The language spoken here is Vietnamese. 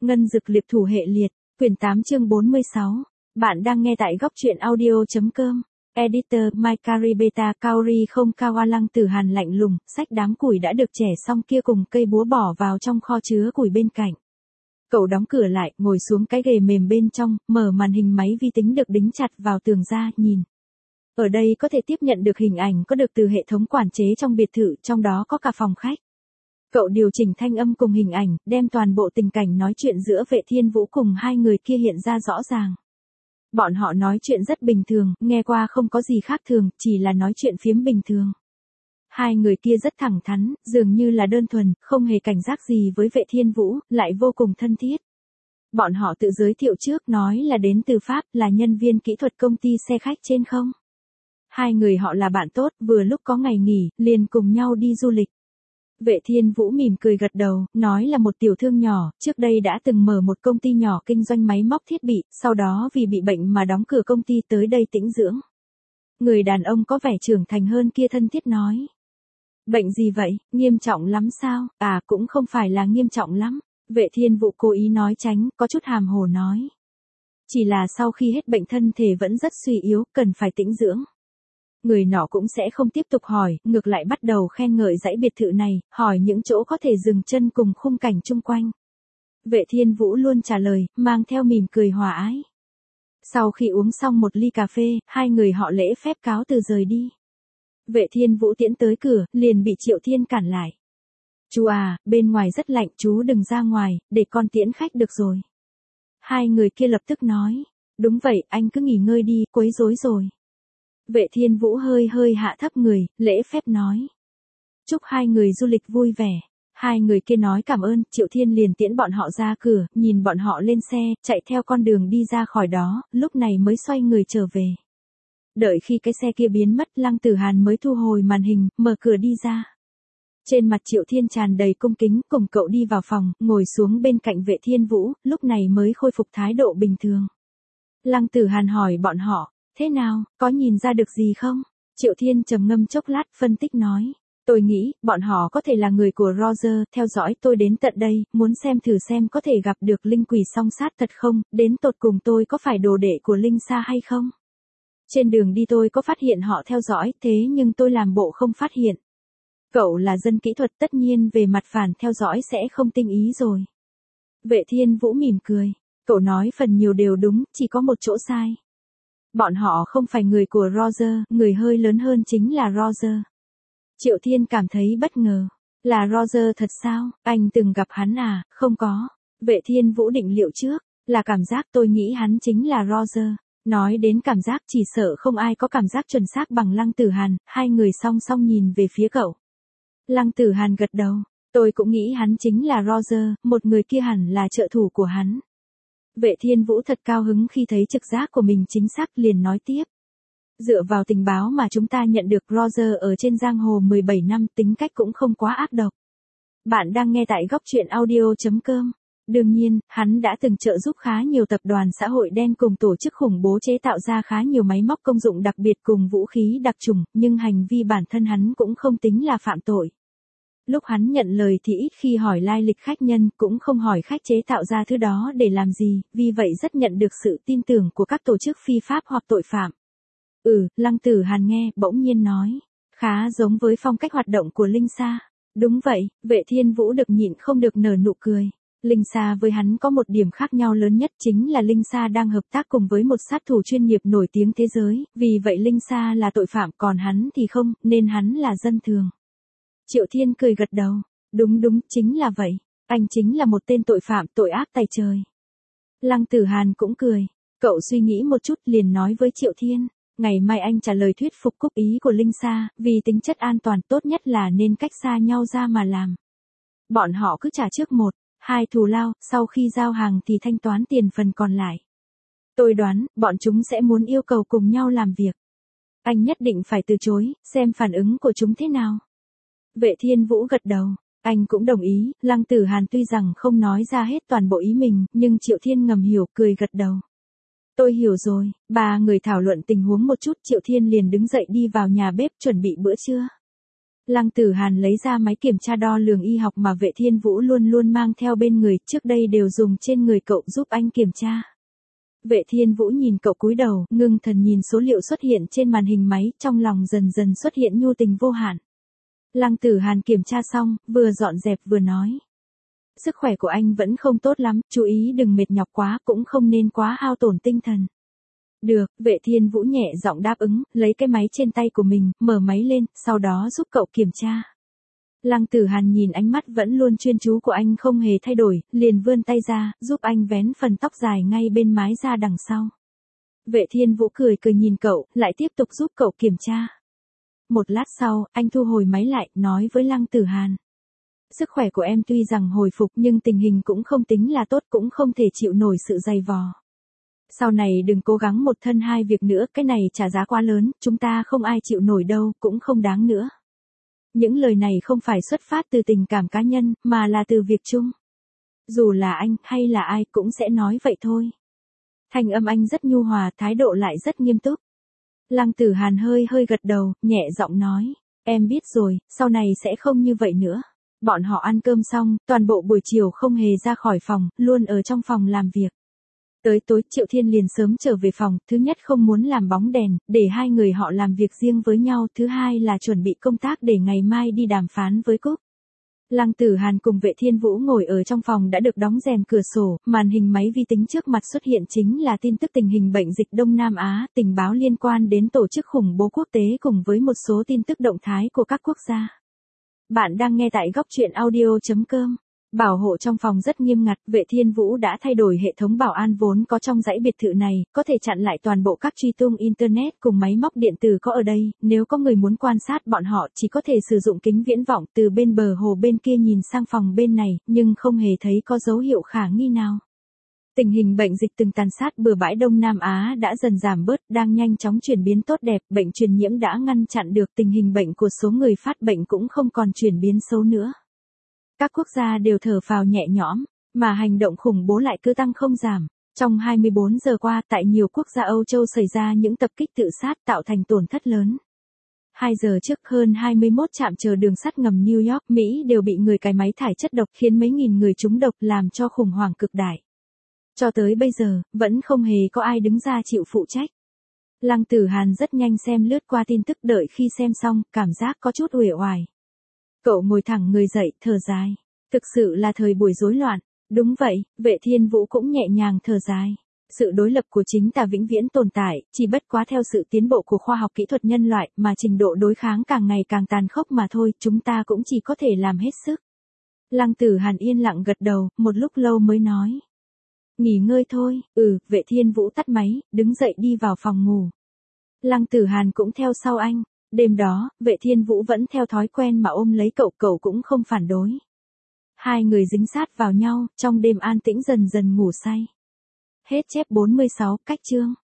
Ngân Dực Liệp Thủ Hệ Liệt, quyển 8 chương 46. Bạn đang nghe tại góc truyện audio.com. Editor Maikari Beta Kaori không Kawa. Lăng Tử Hàn lạnh lùng, xách đám củi đã được chẻ xong kia cùng cây búa bỏ vào trong kho chứa củi bên cạnh. Cậu đóng cửa lại, ngồi xuống cái ghế mềm bên trong, mở màn hình máy vi tính được đính chặt vào tường ra, nhìn. Ở đây có thể tiếp nhận được hình ảnh có được từ hệ thống quản chế trong biệt thự, trong đó có cả phòng khách. Cậu điều chỉnh thanh âm cùng hình ảnh, đem toàn bộ tình cảnh nói chuyện giữa Vệ Thiên Vũ cùng hai người kia hiện ra rõ ràng. Bọn họ nói chuyện rất bình thường, nghe qua không có gì khác thường, chỉ là nói chuyện phiếm bình thường. Hai người kia rất thẳng thắn, dường như là đơn thuần, không hề cảnh giác gì với Vệ Thiên Vũ, lại vô cùng thân thiết. Bọn họ tự giới thiệu trước, nói là đến từ Pháp, là nhân viên kỹ thuật công ty xe khách trên không. Hai người họ là bạn tốt, vừa lúc có ngày nghỉ, liền cùng nhau đi du lịch. Vệ Thiên Vũ mỉm cười gật đầu, nói là một tiểu thương nhỏ, trước đây đã từng mở một công ty nhỏ kinh doanh máy móc thiết bị, sau đó vì bị bệnh mà đóng cửa công ty tới đây tĩnh dưỡng. Người đàn ông có vẻ trưởng thành hơn kia thân thiết nói. Bệnh gì vậy, nghiêm trọng lắm sao? À, cũng không phải là nghiêm trọng lắm. Vệ Thiên Vũ cố ý nói tránh, có chút hàm hồ nói. Chỉ là sau khi hết bệnh thân thể vẫn rất suy yếu, cần phải tĩnh dưỡng. Người nọ cũng sẽ không tiếp tục hỏi, ngược lại bắt đầu khen ngợi dãy biệt thự này, hỏi những chỗ có thể dừng chân cùng khung cảnh chung quanh. Vệ Thiên Vũ luôn trả lời, mang theo mỉm cười hòa ái. Sau khi uống xong một ly cà phê, hai người họ lễ phép cáo từ rời đi. Vệ Thiên Vũ tiễn tới cửa, liền bị Triệu Thiên cản lại. Chú à, bên ngoài rất lạnh, chú đừng ra ngoài, để con tiễn khách được rồi. Hai người kia lập tức nói, đúng vậy, anh cứ nghỉ ngơi đi, quấy rối rồi. Vệ Thiên Vũ hơi hạ thấp người, lễ phép nói. Chúc hai người du lịch vui vẻ. Hai người kia nói cảm ơn, Triệu Thiên liền tiễn bọn họ ra cửa, nhìn bọn họ lên xe, chạy theo con đường đi ra khỏi đó, lúc này mới xoay người trở về. Đợi khi cái xe kia biến mất, Lăng Tử Hàn mới thu hồi màn hình, mở cửa đi ra. Trên mặt Triệu Thiên tràn đầy cung kính, cùng cậu đi vào phòng, ngồi xuống bên cạnh Vệ Thiên Vũ, lúc này mới khôi phục thái độ bình thường. Lăng Tử Hàn hỏi bọn họ. Thế nào, có nhìn ra được gì không? Triệu Thiên trầm ngâm chốc lát, phân tích nói. Tôi nghĩ, bọn họ có thể là người của Roger, theo dõi tôi đến tận đây, muốn xem thử xem có thể gặp được linh quỷ song sát thật không, đến tột cùng tôi có phải đồ đệ của Linh Sa hay không? Trên đường đi tôi có phát hiện họ theo dõi, thế nhưng tôi làm bộ không phát hiện. Cậu là dân kỹ thuật, tất nhiên về mặt phản theo dõi sẽ không tinh ý rồi. Vệ Thiên Vũ mỉm cười. Cậu nói phần nhiều đều đúng, chỉ có một chỗ sai. Bọn họ không phải người của Roger, người hơi lớn hơn chính là Roger. Triệu Thiên cảm thấy bất ngờ. Là Roger thật sao, anh từng gặp hắn à? Không có. Vệ Thiên Vũ định liệu trước, là cảm giác, tôi nghĩ hắn chính là Roger. Nói đến cảm giác, chỉ sợ không ai có cảm giác chuẩn xác bằng Lăng Tử Hàn. Hai người song song nhìn về phía cậu. Lăng Tử Hàn gật đầu. Tôi cũng nghĩ hắn chính là Roger, một người kia hẳn là trợ thủ của hắn. Vệ Thiên Vũ thật cao hứng khi thấy trực giác của mình chính xác, liền nói tiếp. Dựa vào tình báo mà chúng ta nhận được, Roger ở trên giang hồ 17 năm, tính cách cũng không quá ác độc. Bạn đang nghe tại góc truyện audio.com. Đương nhiên, hắn đã từng trợ giúp khá nhiều tập đoàn xã hội đen cùng tổ chức khủng bố chế tạo ra khá nhiều máy móc công dụng đặc biệt cùng vũ khí đặc trùng, nhưng hành vi bản thân hắn cũng không tính là phạm tội. Lúc hắn nhận lời thì ít khi hỏi lai lịch khách nhân, cũng không hỏi khách chế tạo ra thứ đó để làm gì, vì vậy rất nhận được sự tin tưởng của các tổ chức phi pháp hoặc tội phạm. Lăng Tử Hàn nghe, bỗng nhiên nói. Khá giống với phong cách hoạt động của Linh Sa. Đúng vậy, Vệ Thiên Vũ được nhịn không được nở nụ cười. Linh Sa với hắn có một điểm khác nhau lớn nhất, chính là Linh Sa đang hợp tác cùng với một sát thủ chuyên nghiệp nổi tiếng thế giới, vì vậy Linh Sa là tội phạm, còn hắn thì không, nên hắn là dân thường. Triệu Thiên cười gật đầu. Đúng, chính là vậy. Anh chính là một tên tội phạm, tội ác tày trời. Lăng Tử Hàn cũng cười. Cậu suy nghĩ một chút liền nói với Triệu Thiên. Ngày mai anh trả lời thuyết phục cúc ý của Linh Sa, vì tính chất an toàn tốt nhất là nên cách xa nhau ra mà làm. Bọn họ cứ trả trước 1-2 thù lao, sau khi giao hàng thì thanh toán tiền phần còn lại. Tôi đoán, bọn chúng sẽ muốn yêu cầu cùng nhau làm việc. Anh nhất định phải từ chối, xem phản ứng của chúng thế nào. Vệ Thiên Vũ gật đầu, anh cũng đồng ý. Lăng Tử Hàn tuy rằng không nói ra hết toàn bộ ý mình, nhưng Triệu Thiên ngầm hiểu, cười gật đầu. Tôi hiểu rồi. Ba người thảo luận tình huống một chút, Triệu Thiên liền đứng dậy đi vào nhà bếp chuẩn bị bữa trưa. Lăng Tử Hàn lấy ra máy kiểm tra đo lường y học mà Vệ Thiên Vũ luôn luôn mang theo bên người, trước đây đều dùng trên người cậu giúp anh kiểm tra. Vệ Thiên Vũ nhìn cậu cúi đầu, ngưng thần nhìn số liệu xuất hiện trên màn hình máy, trong lòng dần dần xuất hiện nhu tình vô hạn. Lăng Tử Hàn kiểm tra xong, vừa dọn dẹp vừa nói. Sức khỏe của anh vẫn không tốt lắm, chú ý đừng mệt nhọc quá, cũng không nên quá hao tổn tinh thần. Được, Vệ Thiên Vũ nhẹ giọng đáp ứng, lấy cái máy trên tay của mình, mở máy lên, sau đó giúp cậu kiểm tra. Lăng Tử Hàn nhìn ánh mắt vẫn luôn chuyên chú của anh không hề thay đổi, liền vươn tay ra, giúp anh vén phần tóc dài ngay bên mái ra đằng sau. Vệ Thiên Vũ cười cười nhìn cậu, lại tiếp tục giúp cậu kiểm tra. Một lát sau, anh thu hồi máy lại, nói với Lăng Tử Hàn. Sức khỏe của em tuy rằng hồi phục nhưng tình hình cũng không tính là tốt, cũng không thể chịu nổi sự dày vò. Sau này đừng cố gắng một thân hai việc nữa, cái này trả giá quá lớn, chúng ta không ai chịu nổi đâu, cũng không đáng nữa. Những lời này không phải xuất phát từ tình cảm cá nhân, mà là từ việc chung. Dù là anh, hay là ai cũng sẽ nói vậy thôi. Thanh âm anh rất nhu hòa, thái độ lại rất nghiêm túc. Lăng Tử Hàn hơi gật đầu, nhẹ giọng nói. Em biết rồi, sau này sẽ không như vậy nữa. Bọn họ ăn cơm xong, toàn bộ buổi chiều không hề ra khỏi phòng, luôn ở trong phòng làm việc. Tới tối, Triệu Thiên liền sớm trở về phòng, thứ nhất không muốn làm bóng đèn, để hai người họ làm việc riêng với nhau, thứ hai là chuẩn bị công tác để ngày mai đi đàm phán với Cúc. Lăng Tử Hàn cùng Vệ Thiên Vũ ngồi ở trong phòng đã được đóng rèm cửa sổ, màn hình máy vi tính trước mặt xuất hiện chính là tin tức tình hình bệnh dịch Đông Nam Á, tình báo liên quan đến tổ chức khủng bố quốc tế cùng với một số tin tức động thái của các quốc gia. Bạn đang nghe tại góc truyện audio.com. Bảo hộ trong phòng rất nghiêm ngặt, Vệ Thiên Vũ đã thay đổi hệ thống bảo an vốn có trong dãy biệt thự này, có thể chặn lại toàn bộ các truy tung internet cùng máy móc điện tử có ở đây, nếu có người muốn quan sát bọn họ chỉ có thể sử dụng kính viễn vọng từ bên bờ hồ bên kia nhìn sang phòng bên này, nhưng không hề thấy có dấu hiệu khả nghi nào. Tình hình bệnh dịch từng tàn sát bừa bãi Đông Nam Á đã dần giảm bớt, đang nhanh chóng chuyển biến tốt đẹp, bệnh truyền nhiễm đã ngăn chặn được, tình hình bệnh của số người phát bệnh cũng không còn chuyển biến xấu nữa. Các quốc gia đều thở phào nhẹ nhõm, mà hành động khủng bố lại cứ tăng không giảm. Trong 24 giờ qua, tại nhiều quốc gia Âu Châu xảy ra những tập kích tự sát tạo thành tổn thất lớn. 2 giờ trước, hơn 21 trạm chờ đường sắt ngầm New York, Mỹ đều bị người cài máy thải chất độc khiến mấy nghìn người trúng độc, làm cho khủng hoảng cực đại. Cho tới bây giờ, vẫn không hề có ai đứng ra chịu phụ trách. Lăng Tử Hàn rất nhanh xem lướt qua tin tức, đợi khi xem xong, cảm giác có chút uể oải. Cậu ngồi thẳng người dậy, thở dài. Thực sự là thời buổi rối loạn. Đúng vậy, Vệ Thiên Vũ cũng nhẹ nhàng thở dài. Sự đối lập của chính tà vĩnh viễn tồn tại, chỉ bất quá theo sự tiến bộ của khoa học kỹ thuật nhân loại mà trình độ đối kháng càng ngày càng tàn khốc mà thôi, chúng ta cũng chỉ có thể làm hết sức. Lăng Tử Hàn yên lặng gật đầu, một lúc lâu mới nói. Nghỉ ngơi thôi, Vệ Thiên Vũ tắt máy, đứng dậy đi vào phòng ngủ. Lăng Tử Hàn cũng theo sau anh. Đêm đó, Vệ Thiên Vũ vẫn theo thói quen mà ôm lấy cậu, cậu cũng không phản đối. Hai người dính sát vào nhau, trong đêm an tĩnh dần dần ngủ say. Hết chép 46, cách chương.